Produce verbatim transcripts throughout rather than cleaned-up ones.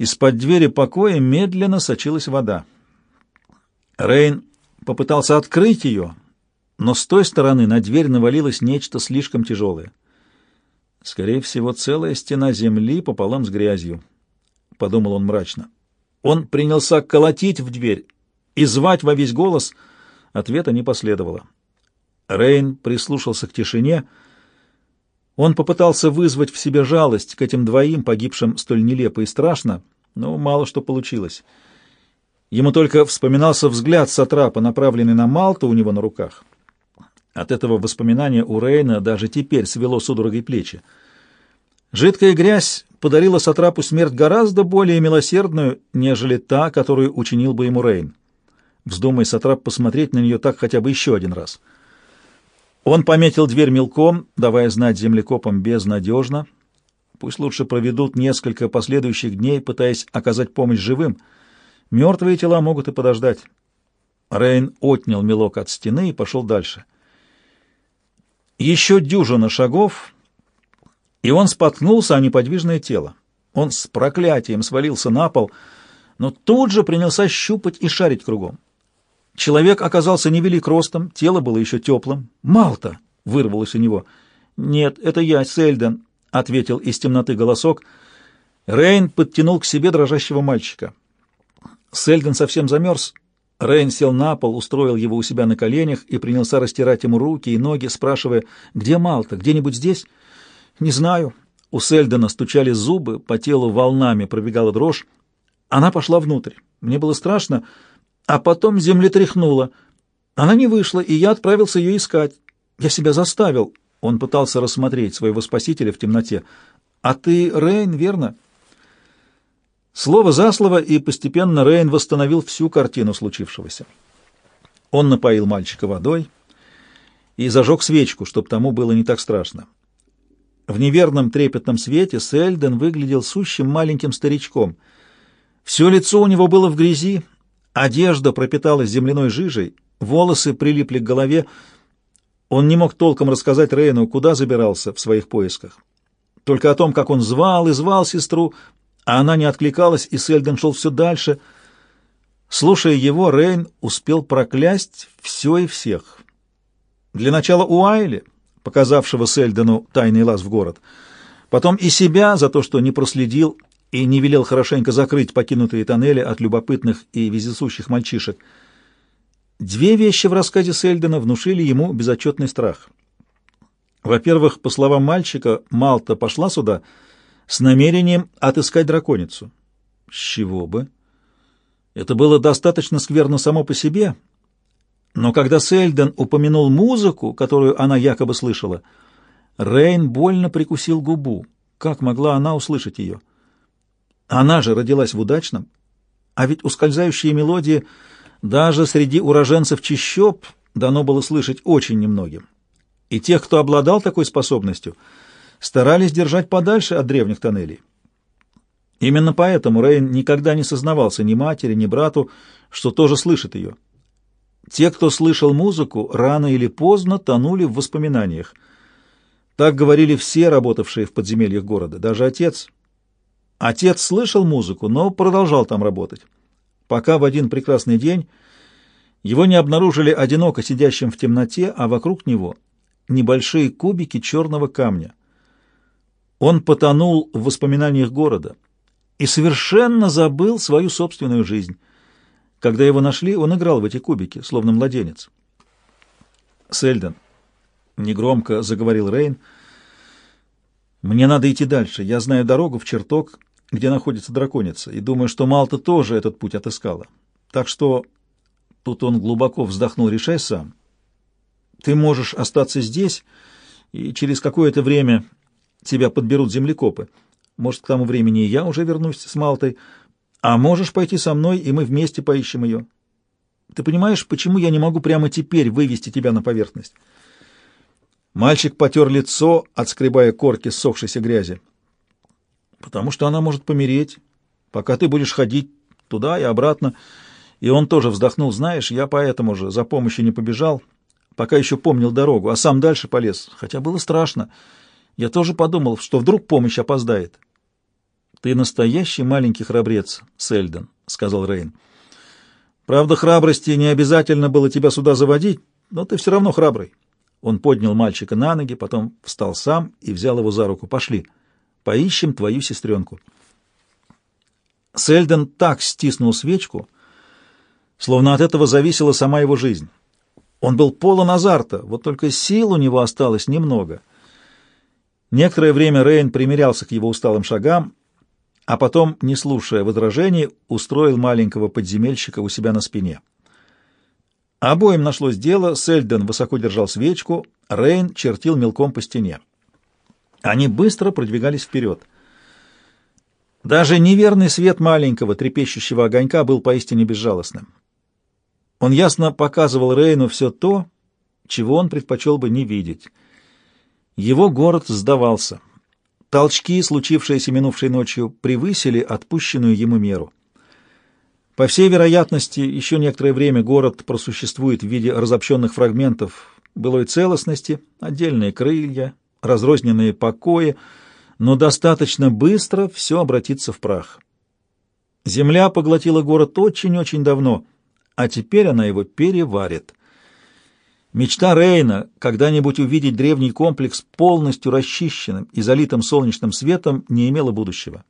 Из-под двери покоя медленно сочилась вода. Рейн попытался открыть ее, но с той стороны на дверь навалилось нечто слишком тяжелое. Скорее всего, целая стена земли пополам с грязью, — подумал он мрачно. Он принялся колотить в дверь и звать во весь голос. Ответа не последовало. Рейн прислушался к тишине. Он попытался вызвать в себе жалость к этим двоим, погибшим столь нелепо и страшно, но мало что получилось. Ему только вспоминался взгляд сатрапа, направленный на Малту у него на руках. От этого воспоминания у Рейна даже теперь свело судорогой плечи. Жидкая грязь подарила сатрапу смерть гораздо более милосердную, нежели та, которую учинил бы ему Рейн. Вздумай сатрап посмотреть на нее так хотя бы еще один раз. Он пометил дверь мелком, давая знать землекопам безнадежно. Пусть лучше проведут несколько последующих дней, пытаясь оказать помощь живым. Мертвые тела могут и подождать. Рейн отнял мелок от стены и пошел дальше. Еще дюжина шагов, и он споткнулся о неподвижное тело. Он с проклятием свалился на пол, но тут же принялся щупать и шарить кругом. Человек оказался невелик ростом, тело было еще теплым. «Малта!» — вырвалось у него. «Нет, это я, Сельден», — ответил из темноты голосок. Рейн подтянул к себе дрожащего мальчика. Сельден совсем замерз. Рейн сел на пол, устроил его у себя на коленях и принялся растирать ему руки и ноги, спрашивая: «Где Малта? Где-нибудь здесь?» «Не знаю». У Сельдена стучали зубы, по телу волнами пробегала дрожь. Она пошла внутрь. Мне было страшно, а потом землетряхнуло. Она не вышла, и я отправился ее искать. Я себя заставил. Он пытался рассмотреть своего спасителя в темноте. «А ты Рейн, верно?» Слово за слово, и постепенно Рейн восстановил всю картину случившегося. Он напоил мальчика водой и зажег свечку, чтобы тому было не так страшно. В неверном трепетном свете Сельден выглядел сущим маленьким старичком. Все лицо у него было в грязи, одежда пропиталась земляной жижей, волосы прилипли к голове. Он не мог толком рассказать Рейну, куда забирался в своих поисках. Только о том, как он звал и звал сестру, а она не откликалась, и Сельден шел все дальше. Слушая его, Рейн успел проклясть все и всех. Для начала Уайли, показавшего Сельдену тайный лаз в город, потом и себя за то, что не проследил и не велел хорошенько закрыть покинутые тоннели от любопытных и вездесущих мальчишек. Две вещи в рассказе Сельдена внушили ему безотчетный страх. Во-первых, по словам мальчика, Малта пошла сюда с намерением отыскать драконицу. С чего бы? Это было достаточно скверно само по себе, но когда Сельден упомянул музыку, которую она якобы слышала, Рейн больно прикусил губу. Как могла она услышать ее? Она же родилась в удачном, а ведь ускользающие мелодии даже среди уроженцев чащоб дано было слышать очень немногим. И тех, кто обладал такой способностью, старались держать подальше от древних тоннелей. Именно поэтому Рейн никогда не сознавался ни матери, ни брату, что тоже слышит ее. Те, кто слышал музыку, рано или поздно тонули в воспоминаниях. Так говорили все, работавшие в подземельях города, даже отец. Отец слышал музыку, но продолжал там работать, пока в один прекрасный день его не обнаружили одиноко сидящим в темноте, а вокруг него небольшие кубики черного камня. Он потонул в воспоминаниях города и совершенно забыл свою собственную жизнь. Когда его нашли, он играл в эти кубики, словно младенец. «Сельден», — негромко заговорил Рейн, — «мне надо идти дальше. Я знаю дорогу в чертог, где находится драконица, и думаю, что Малта тоже этот путь отыскала. Так что...» Тут он глубоко вздохнул: «Решай сам. Ты можешь остаться здесь, и через какое-то время тебя подберут землекопы. Может, к тому времени и я уже вернусь с Малтой, а можешь пойти со мной, и мы вместе поищем ее. Ты понимаешь, почему я не могу прямо теперь вывести тебя на поверхность?» Мальчик потер лицо, отскребая корки ссохшейся грязи. «Потому что она может помереть, пока ты будешь ходить туда и обратно». И он тоже вздохнул: «Знаешь, я поэтому же за помощью не побежал, пока еще помнил дорогу, а сам дальше полез, хотя было страшно. Я тоже подумал, что вдруг помощь опоздает». «Ты настоящий маленький храбрец, Сельдон», — сказал Рейн. «Правда, храбрости не обязательно было тебя сюда заводить, но ты все равно храбрый». Он поднял мальчика на ноги, потом встал сам и взял его за руку. «Пошли, поищем твою сестренку». Сельдон так стиснул свечку, словно от этого зависела сама его жизнь. Он был полон азарта, вот только сил у него осталось немного. Некоторое время Рейн примирялся к его усталым шагам, а потом, не слушая возражений, устроил маленького подземельщика у себя на спине. Обоим нашлось дело, Сельдон высоко держал свечку, Рейн чертил мелком по стене. Они быстро продвигались вперед. Даже неверный свет маленького трепещущего огонька был поистине безжалостным. Он ясно показывал Рейну все то, чего он предпочел бы не видеть. Его город сдавался. Толчки, случившиеся минувшей ночью, превысили отпущенную ему меру. По всей вероятности, еще некоторое время город просуществует в виде разобщенных фрагментов былой целостности, отдельные крылья, разрозненные покои, но достаточно быстро все обратится в прах. Земля поглотила город очень-очень давно, а теперь она его переварит. Мечта Рейна когда-нибудь увидеть древний комплекс полностью расчищенным и залитым солнечным светом не имела будущего.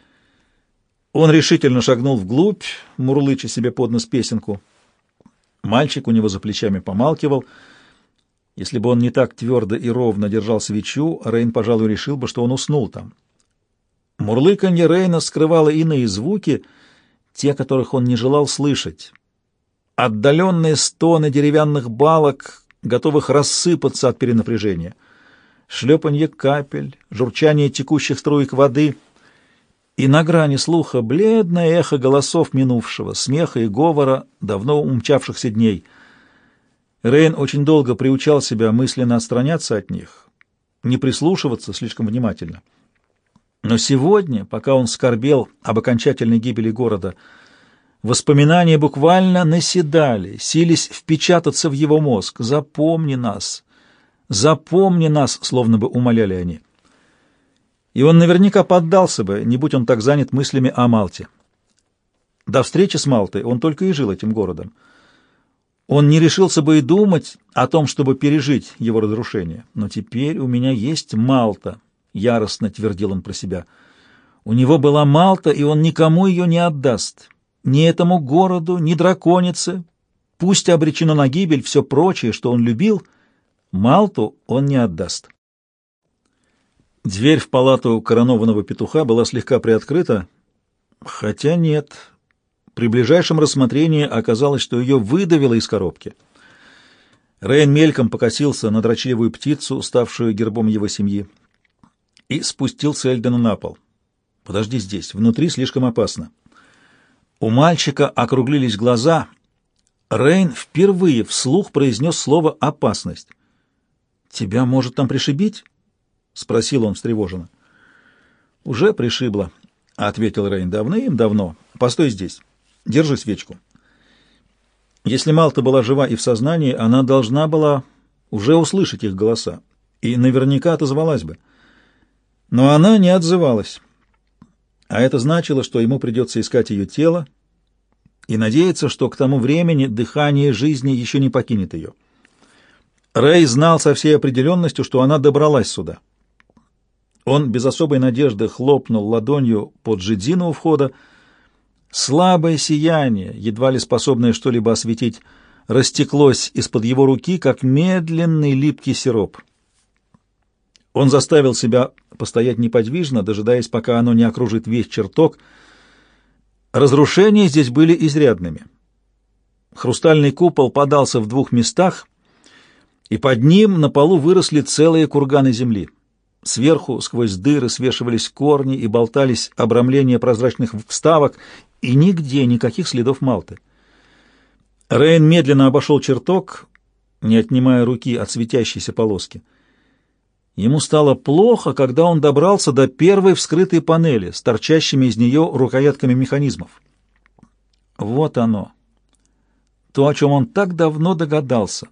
Он решительно шагнул вглубь, мурлыча себе под нос песенку. Мальчик у него за плечами помалкивал. Если бы он не так твердо и ровно держал свечу, Рейн, пожалуй, решил бы, что он уснул там. Мурлыканье Рейна скрывало иные звуки, те, которых он не желал слышать. Отдаленные стоны деревянных балок, готовых рассыпаться от перенапряжения. Шлепанье капель, журчание текущих струек воды. И на грани слуха бледное эхо голосов минувшего, смеха и говора давно умчавшихся дней. Рейн очень долго приучал себя мысленно отстраняться от них, не прислушиваться слишком внимательно. Но сегодня, пока он скорбел об окончательной гибели города, воспоминания буквально наседали, сились впечататься в его мозг. «Запомни нас! Запомни нас!» — словно бы умоляли они. И он наверняка поддался бы, не будь он так занят мыслями о Малте. До встречи с Малтой он только и жил этим городом. Он не решился бы и думать о том, чтобы пережить его разрушение. «Но теперь у меня есть Малта», — яростно твердил он про себя. «У него была Малта, и он никому ее не отдаст. Ни этому городу, ни драконице. Пусть обречено на гибель все прочее, что он любил, Малту он не отдаст». Дверь в палату коронованного петуха была слегка приоткрыта, хотя нет. При ближайшем рассмотрении оказалось, что ее выдавило из коробки. Рейн мельком покосился на дрочливую птицу, ставшую гербом его семьи, и спустил Сельдона на пол. «Подожди здесь, внутри слишком опасно». У мальчика округлились глаза. Рейн впервые вслух произнес слово «опасность». «Тебя может там пришибить?» — спросил он встревоженно. «Уже пришибло», — ответил Рейн. «Давным-давно. Постой здесь. Держи свечку». Если Малта была жива и в сознании, она должна была уже услышать их голоса и наверняка отозвалась бы. Но она не отзывалась. А это значило, что ему придется искать ее тело и надеяться, что к тому времени дыхание жизни еще не покинет ее. Рей знал со всей определенностью, что она добралась сюда. Он без особой надежды хлопнул ладонью под жидзину у входа. Слабое сияние, едва ли способное что-либо осветить, растеклось из-под его руки, как медленный липкий сироп. Он заставил себя постоять неподвижно, дожидаясь, пока оно не окружит весь чертог. Разрушения здесь были изрядными. Хрустальный купол подался в двух местах, и под ним на полу выросли целые курганы земли. Сверху сквозь дыры свешивались корни и болтались обрамления прозрачных вставок, и нигде никаких следов Малты. Рейн медленно обошел чертог, не отнимая руки от светящейся полоски. Ему стало плохо, когда он добрался до первой вскрытой панели с торчащими из нее рукоятками механизмов. Вот оно. То, о чем он так давно догадался.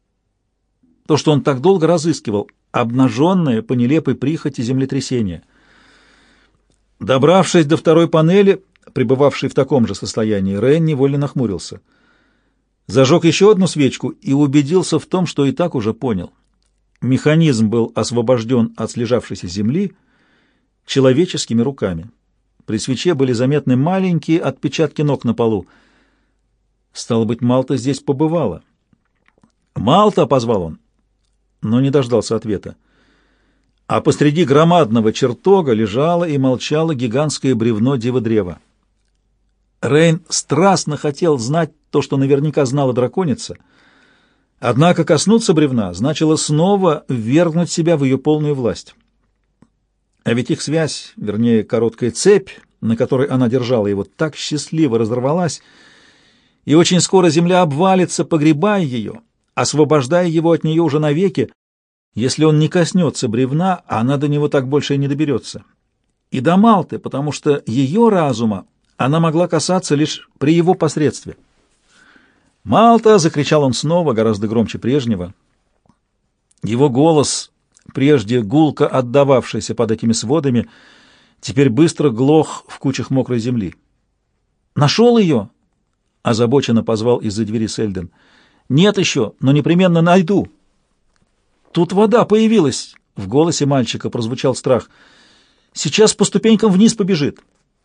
То, что он так долго разыскивал, обнаженное по нелепой прихоти землетрясение. Добравшись до второй панели, пребывавшей в таком же состоянии, Рейн невольно нахмурился. Зажег еще одну свечку и убедился в том, что и так уже понял. Механизм был освобожден от слежавшейся земли человеческими руками. При свече были заметны маленькие отпечатки ног на полу. Стало быть, Малта здесь побывала. «Малта!» — позвал он, но не дождался ответа. А посреди громадного чертога лежало и молчало гигантское бревно дивы-древа. Рейн страстно хотел знать то, что наверняка знала драконица, однако коснуться бревна значило снова ввергнуть себя в ее полную власть. А ведь их связь, вернее, короткая цепь, на которой она держала его, так счастливо разорвалась, и очень скоро земля обвалится, погребая ее, освобождая его от нее уже навеки. Если он не коснется бревна, она до него так больше и не доберется. И до Малты, потому что ее разума она могла касаться лишь при его посредстве. «Малта!» — закричал он снова, гораздо громче прежнего. Его голос, прежде гулко отдававшийся под этими сводами, теперь быстро глох в кучах мокрой земли. «Нашел ее?» — озабоченно позвал из-за двери Сельден. «Нет еще, но непременно найду». «Тут вода появилась!» — в голосе мальчика прозвучал страх. «Сейчас по ступенькам вниз побежит».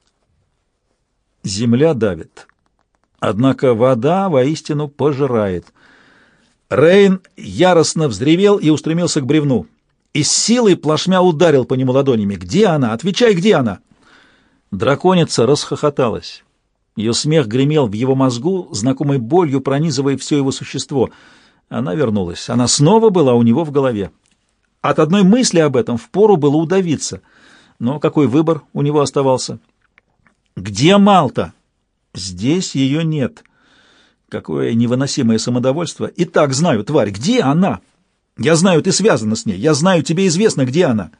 Земля давит. Однако вода воистину пожирает. Рейн яростно взревел и устремился к бревну. И с силой плашмя ударил по нему ладонями. «Где она? Отвечай, где она?» Драконица расхохоталась. Ее смех гремел в его мозгу, знакомой болью пронизывая все его существо. Она вернулась. Она снова была у него в голове. От одной мысли об этом впору было удавиться. Но какой выбор у него оставался? «Где Малта?» «Здесь ее нет». Какое невыносимое самодовольство. «И так знаю, тварь, где она?» «Я знаю, ты связана с ней. Я знаю, тебе известно, где она».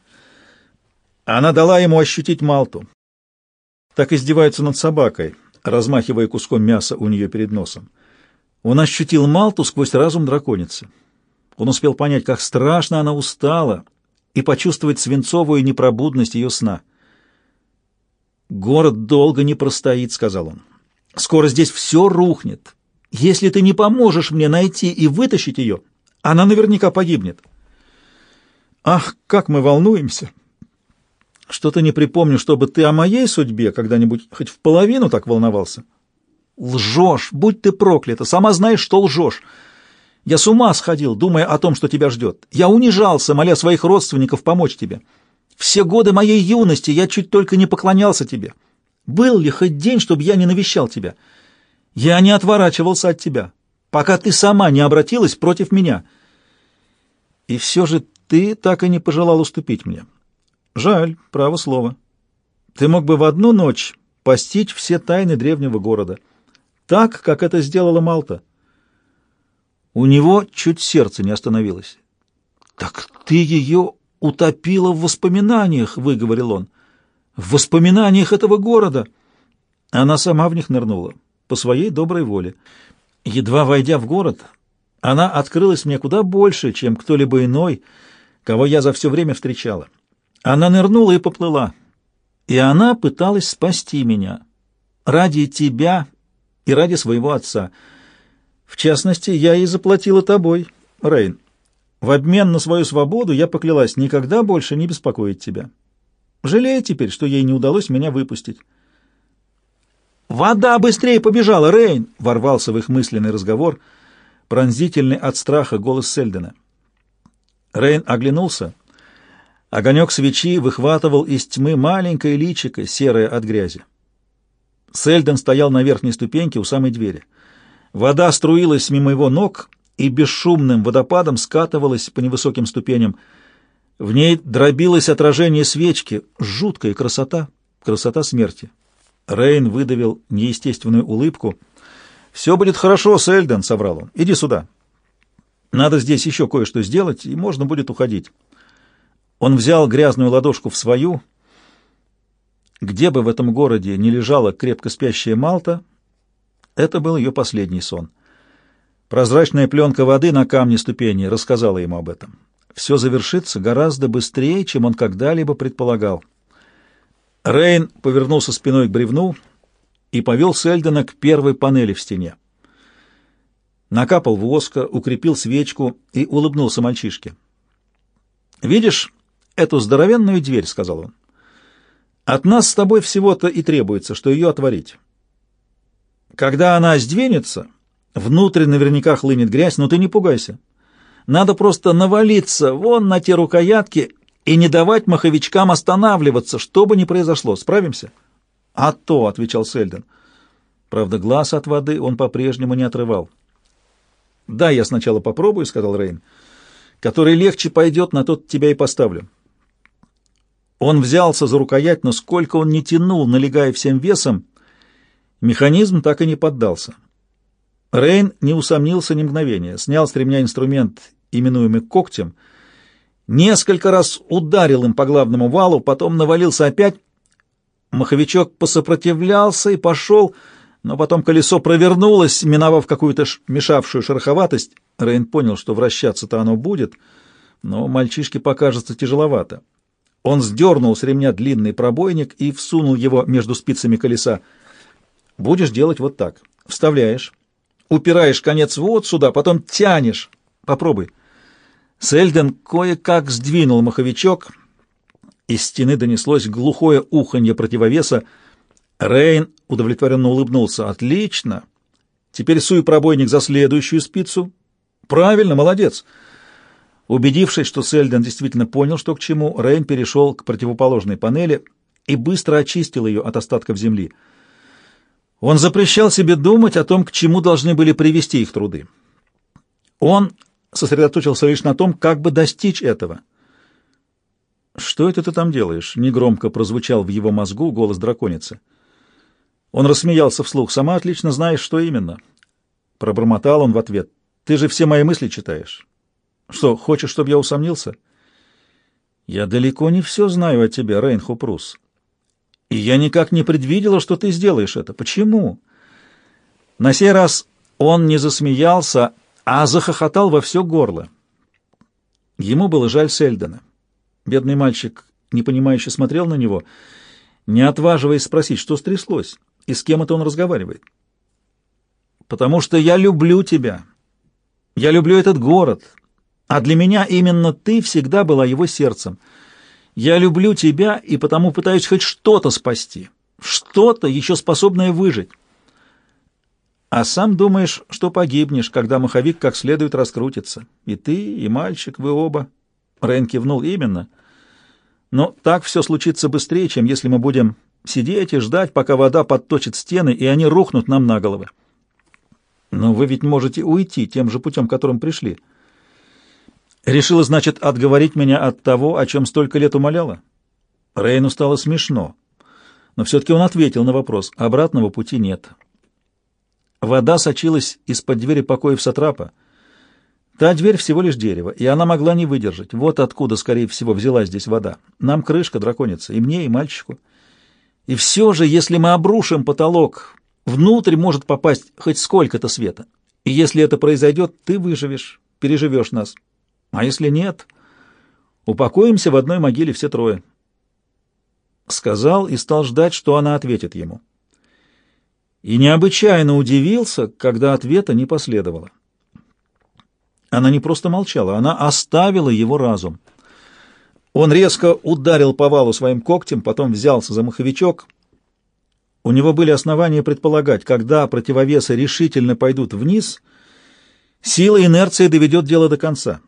Она дала ему ощутить Малту. Так издеваются над собакой, размахивая куском мяса у нее перед носом. Он ощутил Малту сквозь разум драконицы. Он успел понять, как страшно она устала, и почувствовать свинцовую непробудность ее сна. «Город долго не простоит», — сказал он. «Скоро здесь все рухнет. Если ты не поможешь мне найти и вытащить ее, она наверняка погибнет». «Ах, как мы волнуемся! Что-то не припомню, чтобы ты о моей судьбе когда-нибудь хоть в половину так волновался». «Лжешь! Будь ты проклята! Сама знаешь, что лжешь! Я с ума сходил, думая о том, что тебя ждет. Я унижался, моля своих родственников помочь тебе. Все годы моей юности я чуть только не поклонялся тебе. Был ли хоть день, чтобы я не навещал тебя? Я не отворачивался от тебя, пока ты сама не обратилась против меня. И все же ты так и не пожелал уступить мне. Жаль, право слово. Ты мог бы в одну ночь постичь все тайны древнего города, так, как это сделала Малта». У него чуть сердце не остановилось. «Так ты ее утопила в воспоминаниях», — выговорил он. «В воспоминаниях этого города». Она сама в них нырнула, по своей доброй воле. Едва войдя в город, она открылась мне куда больше, чем кто-либо иной, кого я за все время встречала. Она нырнула и поплыла, и она пыталась спасти меня ради тебя и ради своего отца. В частности, я и заплатила тобой, Рейн. В обмен на свою свободу я поклялась никогда больше не беспокоить тебя. Жалею теперь, что ей не удалось меня выпустить». «Вода быстрее побежала, Рейн!» — ворвался в их мысленный разговор, пронзительный от страха голос Сельдена. Рейн оглянулся. Огонек свечи выхватывал из тьмы маленькое личико, серое от грязи. Сельден стоял на верхней ступеньке у самой двери. Вода струилась мимо его ног и бесшумным водопадом скатывалась по невысоким ступеням. В ней дробилось отражение свечки. Жуткая красота, красота смерти. Рейн выдавил неестественную улыбку. «Все будет хорошо, Сельден», — соврал он. «Иди сюда. Надо здесь еще кое-что сделать, и можно будет уходить». Он взял грязную ладошку в свою. Где бы в этом городе ни лежала крепко спящая Малта, это был ее последний сон. Прозрачная пленка воды на камне ступени рассказала ему об этом. Все завершится гораздо быстрее, чем он когда-либо предполагал. Рейн повернулся спиной к бревну и повел Сельдена к первой панели в стене. Накапал воска, укрепил свечку и улыбнулся мальчишке. «Видишь эту здоровенную дверь?» — сказал он. «От нас с тобой всего-то и требуется, что ее отворить. Когда она сдвинется, внутрь наверняка хлынет грязь, но ты не пугайся. Надо просто навалиться вон на те рукоятки и не давать маховичкам останавливаться, что бы ни произошло. Справимся?» «А то», — отвечал Сельден. Правда, глаз от воды он по-прежнему не отрывал. «Да, я сначала попробую», — сказал Рейн. «Который легче пойдет, на тот тебя и поставлю». Он взялся за рукоять, но сколько он ни тянул, налегая всем весом, механизм так и не поддался. Рейн не усомнился ни мгновения, снял с ремня инструмент, именуемый когтем, несколько раз ударил им по главному валу, потом навалился опять. Маховичок посопротивлялся и пошел, но потом колесо провернулось, миновав какую-то мешавшую шероховатость. Рейн понял, что вращаться-то оно будет, но мальчишке покажется тяжеловато. Он сдернул с ремня длинный пробойник и всунул его между спицами колеса. «Будешь делать вот так. Вставляешь, упираешь конец вот сюда, потом тянешь. Попробуй». Сельден кое-как сдвинул маховичок. Из стены донеслось глухое уханье противовеса. Рейн удовлетворенно улыбнулся. «Отлично! Теперь суй пробойник за следующую спицу». «Правильно, молодец!» Убедившись, что Сельден действительно понял, что к чему, Рейн перешел к противоположной панели и быстро очистил ее от остатков земли. Он запрещал себе думать о том, к чему должны были привести их труды. Он сосредоточился лишь на том, как бы достичь этого. «Что это ты там делаешь?» — негромко прозвучал в его мозгу голос драконицы. Он рассмеялся вслух. «Сама отлично знаешь, что именно». Пробормотал он в ответ. «Ты же все мои мысли читаешь. Что, хочешь, чтобы я усомнился?» «Я далеко не все знаю о тебе, Рейн Хупрус. И я никак не предвидела, что ты сделаешь это. Почему?» На сей раз он не засмеялся, а захохотал во все горло. Ему было жаль Сельдена. Бедный мальчик непонимающе смотрел на него, не отваживаясь спросить, что стряслось и с кем это он разговаривает. «Потому что я люблю тебя. Я люблю этот город. А для меня именно ты всегда была его сердцем. Я люблю тебя и потому пытаюсь хоть что-то спасти, что-то, еще способное выжить. А сам думаешь, что погибнешь, когда маховик как следует раскрутится. И ты, и мальчик, вы оба». Рейн кивнул. «Именно. Но так все случится быстрее, чем если мы будем сидеть и ждать, пока вода подточит стены, и они рухнут нам на головы. Но вы ведь можете уйти тем же путем, которым пришли. Решила, значит, отговорить меня от того, о чем столько лет умоляла?» Рейну стало смешно, но все-таки он ответил на вопрос. Обратного пути нет. Вода сочилась из-под двери покоев сатрапа. Та дверь всего лишь дерево, и она могла не выдержать. Вот откуда, скорее всего, взялась здесь вода. Нам крышка, драконица, и мне, и мальчику. И все же, если мы обрушим потолок, внутрь может попасть хоть сколько-то света. И если это произойдет, ты выживешь, переживешь нас. А если нет, упокоимся в одной могиле все трое. Сказал и стал ждать, что она ответит ему. И необычайно удивился, когда ответа не последовало. Она не просто молчала, она оставила его разум. Он резко ударил по валу своим когтем, потом взялся за маховичок. У него были основания предполагать, когда противовесы решительно пойдут вниз, сила инерции доведет дело до конца.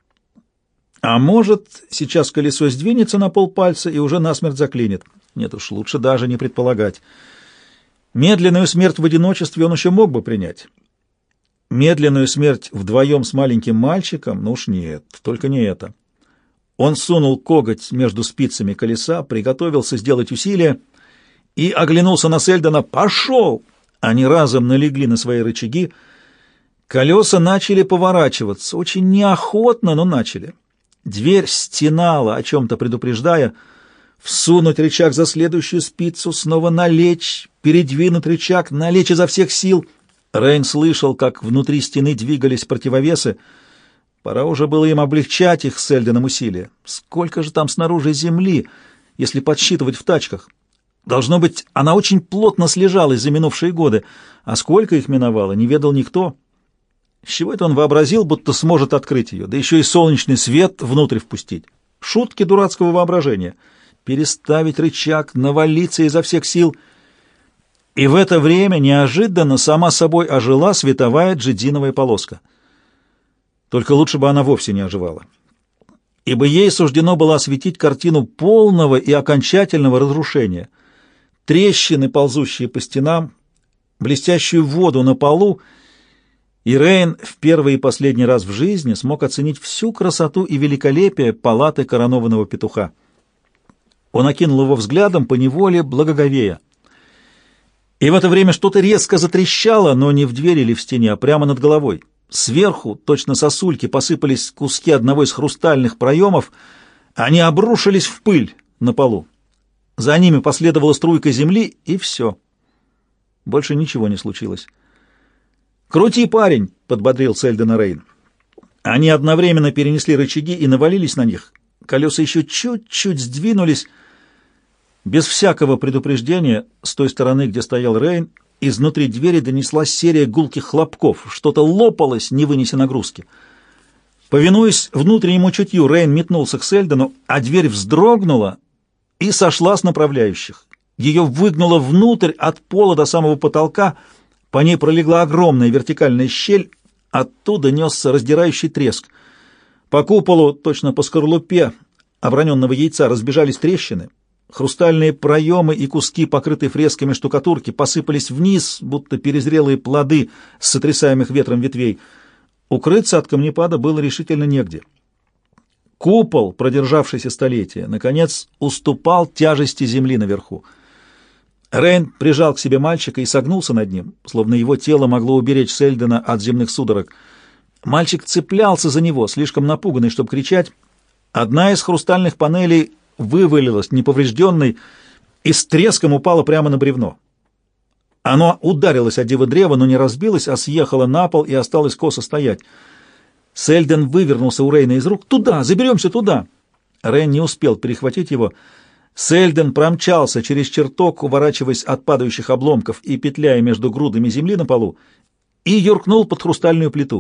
А может, сейчас колесо сдвинется на полпальца и уже насмерть заклинит. Нет уж, лучше даже не предполагать. Медленную смерть в одиночестве он еще мог бы принять. Медленную смерть вдвоем с маленьким мальчиком? Ну уж нет, только не это. Он сунул коготь между спицами колеса, приготовился сделать усилие и оглянулся на Сельдена. «Пошел!» Они разом налегли на свои рычаги. Колеса начали поворачиваться, очень неохотно, но начали. Дверь стенала, о чем-то предупреждая. Всунуть рычаг за следующую спицу, снова налечь, передвинуть рычаг, налечь изо всех сил. Рейн слышал, как внутри стены двигались противовесы. Пора уже было им облегчать их с Сельденом усилия. Сколько же там снаружи земли, если подсчитывать в тачках? Должно быть, она очень плотно слежалась за минувшие годы, а сколько их миновало, не ведал никто. С чего это он вообразил, будто сможет открыть ее, да еще и солнечный свет внутрь впустить? Шутки дурацкого воображения. Переставить рычаг, навалиться изо всех сил. И в это время неожиданно сама собой ожила световая джединовая полоска. Только лучше бы она вовсе не оживала, ибо ей суждено было осветить картину полного и окончательного разрушения. Трещины, ползущие по стенам, блестящую воду на полу, и Рейн в первый и последний раз в жизни смог оценить всю красоту и великолепие палаты коронованного петуха. Он окинул его взглядом, поневоле благоговея. И в это время что-то резко затрещало, но не в двери или в стене, а прямо над головой. Сверху, точно сосульки, посыпались куски одного из хрустальных проемов, они обрушились в пыль на полу. За ними последовала струйка земли, и все. Больше ничего не случилось. «Крути, парень!» — подбодрил Сельдена Рейн. Они одновременно перенесли рычаги и навалились на них. Колеса еще чуть-чуть сдвинулись. Без всякого предупреждения, с той стороны, где стоял Рейн, изнутри двери донеслась серия гулких хлопков. Что-то лопалось, не вынеся нагрузки. Повинуясь внутреннему чутью, Рейн метнулся к Сельдену, а дверь вздрогнула и сошла с направляющих. Ее выгнуло внутрь от пола до самого потолка, по ней пролегла огромная вертикальная щель, оттуда несся раздирающий треск. По куполу, точно по скорлупе оброненного яйца, разбежались трещины. Хрустальные проемы и куски, покрытые фресками штукатурки, посыпались вниз, будто перезрелые плоды с сотрясаемых ветром ветвей. Укрыться от камнепада было решительно негде. Купол, продержавшийся столетия, наконец уступал тяжести земли наверху. Рейн прижал к себе мальчика и согнулся над ним, словно его тело могло уберечь Сельдена от земных судорог. Мальчик цеплялся за него, слишком напуганный, чтобы кричать. Одна из хрустальных панелей вывалилась неповрежденной и с треском упала прямо на бревно. Оно ударилось о диво древо, но не разбилось, а съехало на пол и осталось косо стоять. Сельден вывернулся у Рейна из рук. «Туда! Заберемся туда!» Рейн не успел перехватить его. Сельден промчался через чертог, уворачиваясь от падающих обломков и петляя между грудами земли на полу, и юркнул под хрустальную плиту.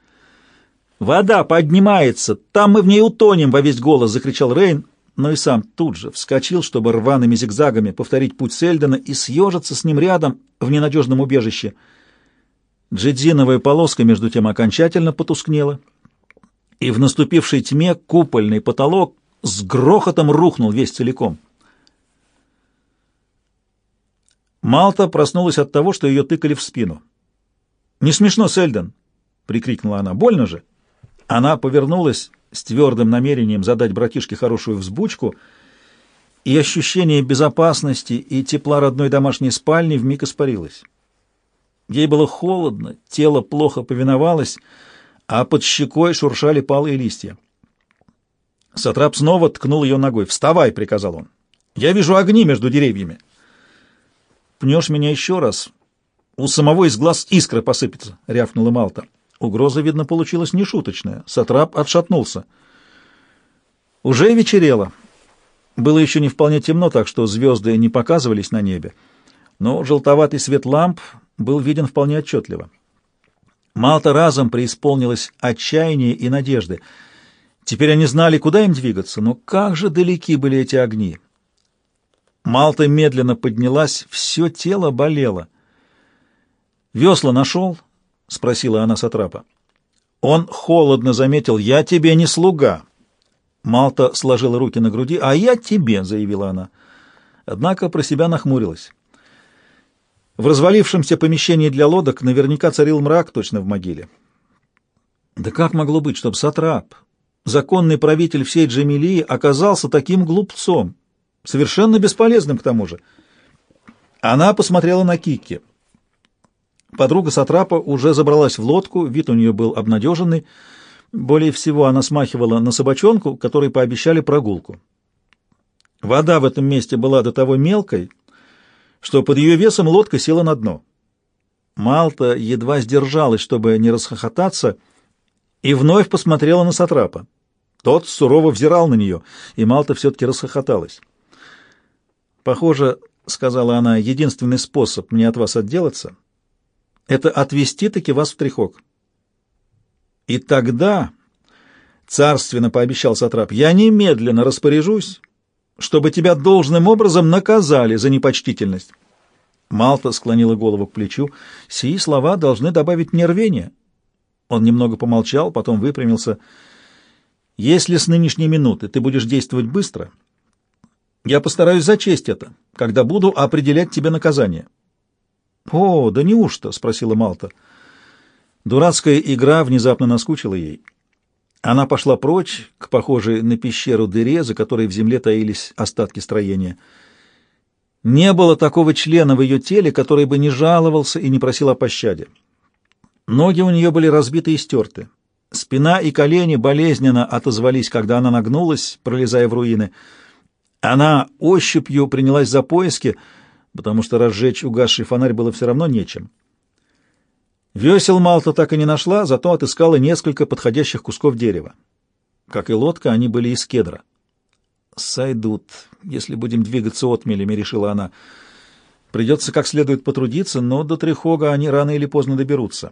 «Вода поднимается! Там мы в ней утонем!» — во весь голос закричал Рейн, но и сам тут же вскочил, чтобы рваными зигзагами повторить путь Сельдена и съежиться с ним рядом в ненадежном убежище. Джединовая полоска между тем окончательно потускнела, и в наступившей тьме купольный потолок с грохотом рухнул весь целиком. Малта проснулась от того, что ее тыкали в спину. «Не смешно, Сельден!» — прикрикнула она. «Больно же!» Она повернулась с твердым намерением задать братишке хорошую взбучку, и ощущение безопасности и тепла родной домашней спальни вмиг испарилось. Ей было холодно, тело плохо повиновалось, а под щекой шуршали палые листья. Сатрап снова ткнул ее ногой. «Вставай!» — приказал он. «Я вижу огни между деревьями». «Пнешь меня еще раз, у самого из глаз искры посыпется», — рявкнула Малта. Угроза, видно, получилась нешуточная. Сатрап отшатнулся. Уже вечерело. Было еще не вполне темно, так что звезды не показывались на небе, но желтоватый свет ламп был виден вполне отчетливо. Малта разом преисполнилась отчаяния и надежды. Теперь они знали, куда им двигаться, но как же далеки были эти огни. Малта медленно поднялась, все тело болело. «Весла нашел?» — спросила она Сатрапа. Он холодно заметил: «Я тебе не слуга». Малта сложила руки на груди. «А я тебе», — заявила она. Однако про себя нахмурилась. В развалившемся помещении для лодок наверняка царил мрак, точно в могиле. Да как могло быть, чтобы Сатрап, законный правитель всей Джамилии, оказался таким глупцом, совершенно бесполезным к тому же? Она посмотрела на Кикки. Подруга Сатрапа уже забралась в лодку, вид у нее был обнадеженный. Более всего она смахивала на собачонку, которой пообещали прогулку. Вода в этом месте была до того мелкой, что под ее весом лодка села на дно. Малта едва сдержалась, чтобы не расхохотаться, и вновь посмотрела на Сатрапа. Тот сурово взирал на нее, и Малта все-таки расхохоталась. Похоже, — сказала она, — единственный способ мне от вас отделаться — это отвезти-таки вас в Трихог. И тогда, — царственно пообещал сатрап, — я немедленно распоряжусь, чтобы тебя должным образом наказали за непочтительность. Малта склонила голову к плечу. Сии слова должны добавить мне рвения. Он немного помолчал, потом выпрямился. Если с нынешней минуты ты будешь действовать быстро, я постараюсь зачесть это, когда буду определять тебе наказание. — О, да неужто? — спросила Малта. Дурацкая игра внезапно наскучила ей. Она пошла прочь, к похожей на пещеру дыре, за которой в земле таились остатки строения. Не было такого члена в ее теле, который бы не жаловался и не просил о пощаде. Ноги у нее были разбиты и стерты. Спина и колени болезненно отозвались, когда она нагнулась, пролезая в руины. Она ощупью принялась за поиски, потому что разжечь угасший фонарь было все равно нечем. Весел Малта так и не нашла, зато отыскала несколько подходящих кусков дерева. Как и лодка, они были из кедра. «Сойдут, если будем двигаться отмелями», — решила она. «Придется как следует потрудиться, но до Трихога они рано или поздно доберутся».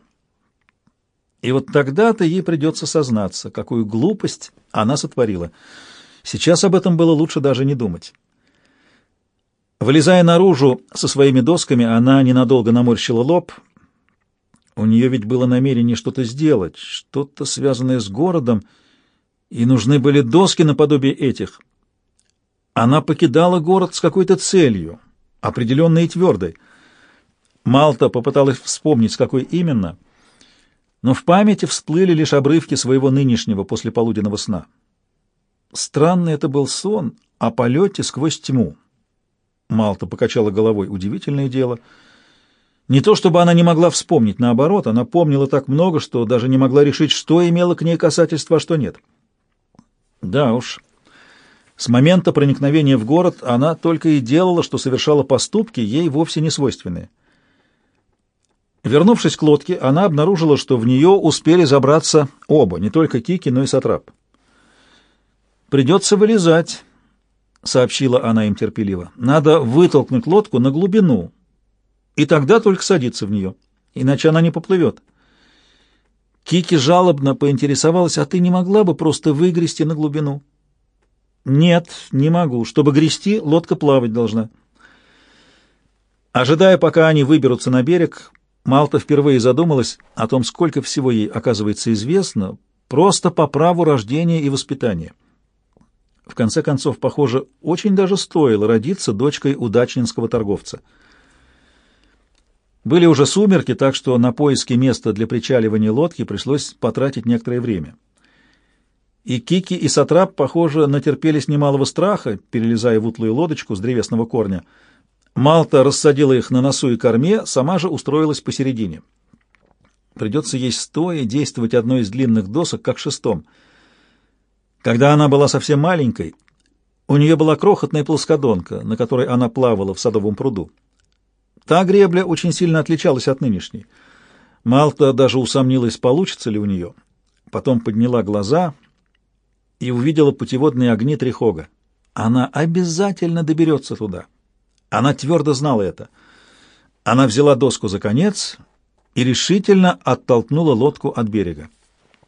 И вот тогда-то ей придется сознаться, какую глупость она сотворила. Сейчас об этом было лучше даже не думать. Вылезая наружу со своими досками, она ненадолго наморщила лоб. У нее ведь было намерение что-то сделать, что-то связанное с городом, и нужны были доски наподобие этих. Она покидала город с какой-то целью, определенной и твердой. Малта попыталась вспомнить, с какой именно, но в памяти всплыли лишь обрывки своего нынешнего послеполуденного сна. Странный это был сон о полете сквозь тьму. Малта покачала головой. Удивительное дело. Не то чтобы она не могла вспомнить, наоборот, она помнила так много, что даже не могла решить, что имело к ней касательство, а что нет. Да уж. С момента проникновения в город она только и делала, что совершала поступки, ей вовсе не свойственные. Вернувшись к лодке, она обнаружила, что в нее успели забраться оба, не только Кики, но и сатрап. «Придется вылезать», — сообщила она им терпеливо. «Надо вытолкнуть лодку на глубину, и тогда только садиться в нее, иначе она не поплывет». Кики жалобно поинтересовалась: «А ты не могла бы просто выгрести на глубину?» «Нет, не могу. Чтобы грести, лодка плавать должна». Ожидая, пока они выберутся на берег, Малта впервые задумалась о том, сколько всего ей, оказывается, известно, просто по праву рождения и воспитания. В конце концов, похоже, очень даже стоило родиться дочкой удачнинского торговца. Были уже сумерки, так что на поиски места для причаливания лодки пришлось потратить некоторое время. И Кики, и сатрап, похоже, натерпелись немалого страха, перелезая в утлую лодочку с древесного корня. Малта рассадила их на носу и корме, сама же устроилась посередине. Придется ей стоя действовать одной из длинных досок, как шестом. Когда она была совсем маленькой, у нее была крохотная плоскодонка, на которой она плавала в садовом пруду. Та гребля очень сильно отличалась от нынешней. Малта даже усомнилась, получится ли у нее. Потом подняла глаза и увидела путеводные огни Трихога. Она обязательно доберется туда. Она твердо знала это. Она взяла доску за конец и решительно оттолкнула лодку от берега.